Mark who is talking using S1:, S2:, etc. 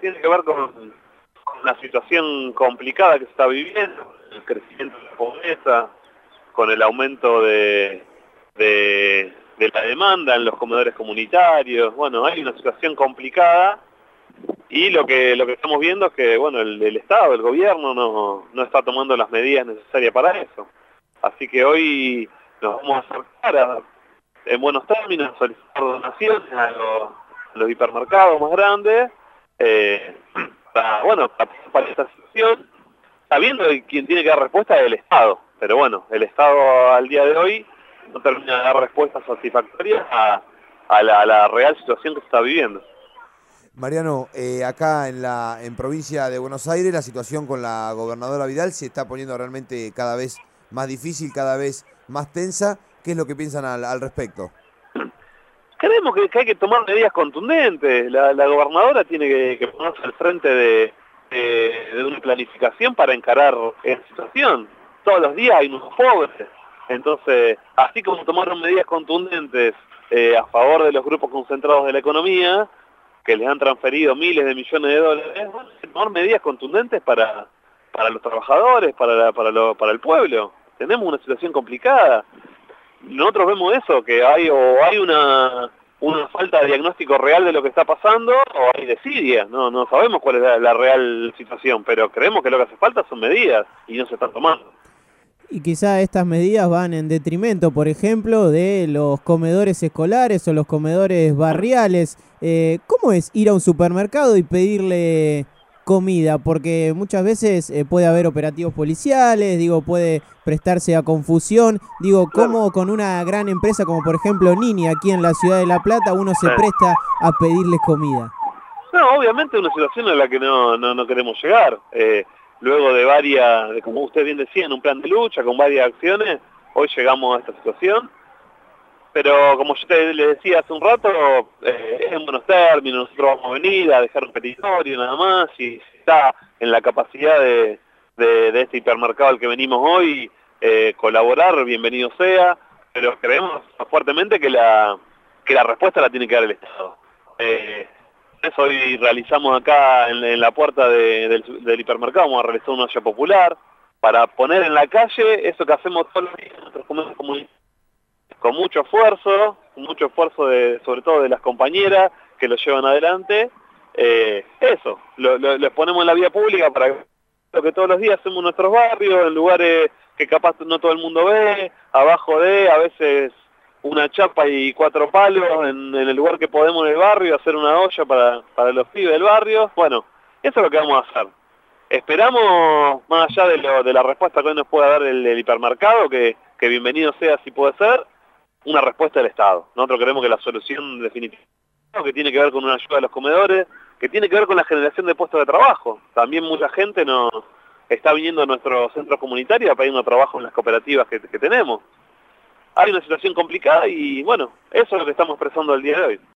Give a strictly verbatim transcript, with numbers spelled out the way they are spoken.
S1: tiene que ver con, con la situación complicada que se está viviendo, el crecimiento de la pobreza, con el aumento de, de, de la demanda en los comedores comunitarios. Bueno, hay una situación complicada y lo que lo que estamos viendo es que bueno el, el Estado, el gobierno no, no está tomando las medidas necesarias para eso. Así que hoy nos vamos a acercar a, en buenos términos, a solicitar donaciones a los, a los hipermercados más grandes, eh, para, bueno, para, para esta situación, sabiendo que quien tiene que dar respuesta es el Estado. Pero bueno, el Estado al día de hoy no termina de dar respuestas satisfactorias a, a, la, a la real situación que se está viviendo.
S2: Mariano, eh, acá en la en provincia de Buenos Aires la situación con la gobernadora Vidal se está poniendo realmente cada vez más difícil, cada vez más tensa. ¿Qué es lo que piensan al, al respecto?
S1: Creemos que, que hay que tomar medidas contundentes. La, la gobernadora tiene que, que ponerse al frente de, de, de una planificación para encarar esta situación. Todos los días hay unos pobres. Entonces, así como tomaron medidas contundentes eh, a favor de los grupos concentrados de la economía, que les han transferido miles de millones de dólares, bueno, hay que tomar medidas contundentes para, para los trabajadores, para, la, para, lo, para el pueblo. Tenemos una situación complicada. Nosotros vemos eso, que hay o hay una, una falta de diagnóstico real de lo que está pasando o hay desidia. No, no sabemos cuál es la, la real situación, pero creemos que lo que hace falta son medidas y no se están tomando.
S3: Y quizá estas medidas van en detrimento, por ejemplo, de los comedores escolares o los comedores barriales. Eh, ¿Cómo es ir a un supermercado y pedirle comida? Porque muchas veces eh, puede haber operativos policiales, digo, puede prestarse a confusión. Digo, ¿cómo con una gran empresa como por ejemplo Nini aquí en la ciudad de La Plata uno se presta a pedirles comida?
S1: No, obviamente es una situación en la que no, no, no queremos llegar. Eh, luego de varias, de, como usted bien decía, en un plan de lucha, con varias acciones, hoy llegamos a esta situación. Pero como yo te le decía hace un rato, eh, es en buenos términos, nosotros vamos a venir a dejar un petitorio nada más, y si está en la capacidad de, de, de este hipermercado al que venimos hoy, eh, colaborar, bienvenido sea, pero creemos fuertemente que la, que la respuesta la tiene que dar el Estado. Eh, eso hoy realizamos acá en, en la puerta de, del, del hipermercado, vamos a realizar una olla popular para poner en la calle eso que hacemos todos los días en nuestros comercios comunitarios, con mucho esfuerzo, con mucho esfuerzo de, sobre todo de las compañeras que lo llevan adelante. Eh, eso, lo, lo, lo exponemos en la vía pública para lo que todos los días hacemos en nuestros barrios, en lugares que capaz no todo el mundo ve, abajo de, a veces una chapa y cuatro palos en, en el lugar que podemos en el barrio, hacer una olla para, para los pibes del barrio. Bueno, eso es lo que vamos a hacer. Esperamos, más allá de, lo, de la respuesta que hoy nos pueda dar el, el hipermercado, que, que bienvenido sea si puede ser, una respuesta del Estado. Nosotros creemos que la solución definitiva, que tiene que ver con una ayuda a los comedores, que tiene que ver con la generación de puestos de trabajo. También mucha gente no está viniendo a nuestros centros comunitarios a pedirnos trabajo en las cooperativas que, que tenemos. Hay una situación complicada y bueno, eso es lo que estamos expresando el día de hoy.